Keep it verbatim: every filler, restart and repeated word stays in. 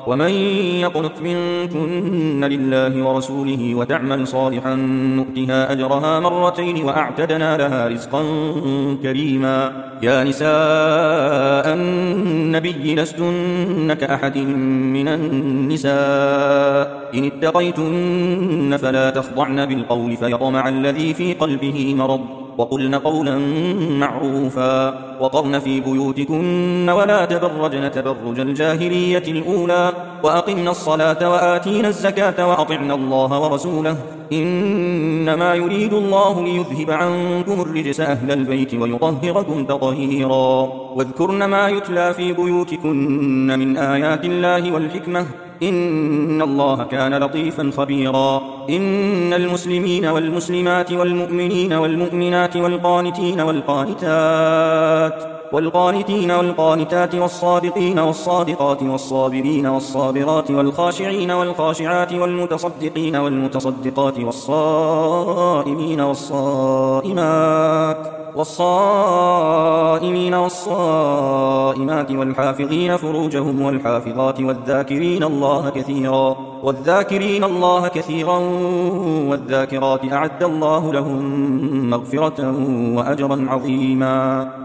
ومن يقنت منكن لله ورسوله وتعمل صالحا نؤتها أجرها مرتين وأعتدنا لها رزقا كريما. يا نساء النبي لستن كأحد من النساء إن اتقيتن فلا تخضعن بالقول فيطمع الذي في قلبه مرض وقلن قولا معروفا وقرن في بيوتكن ولا تبرجن تبرج الجاهلية الأولى وأقمنا الصلاة وآتينا الزكاة وأطعنا الله ورسوله إنما يريد الله ليذهب عنكم الرجس أهل البيت ويطهركم تطهيرا. واذكرن ما يتلى في بيوتكن من آيات الله والحكمة إن الله كان لطيفا خبيرا. إن المسلمين والمسلمات والمؤمنين والمؤمنات والقانتين والقانتات والقانتين والقانتات والصادقين والصادقات والصابرين والصابرات والخاشعين والخاشعات والمتصدقين والمتصدقات والصائمين والصائمات والصائمين والصائمات والحافظين فروجهم والحافظات والذاكرين الله كثيرا والذاكرين الله كثيرا والذاكرات أعد الله لهم مغفرة وأجرا عظيما.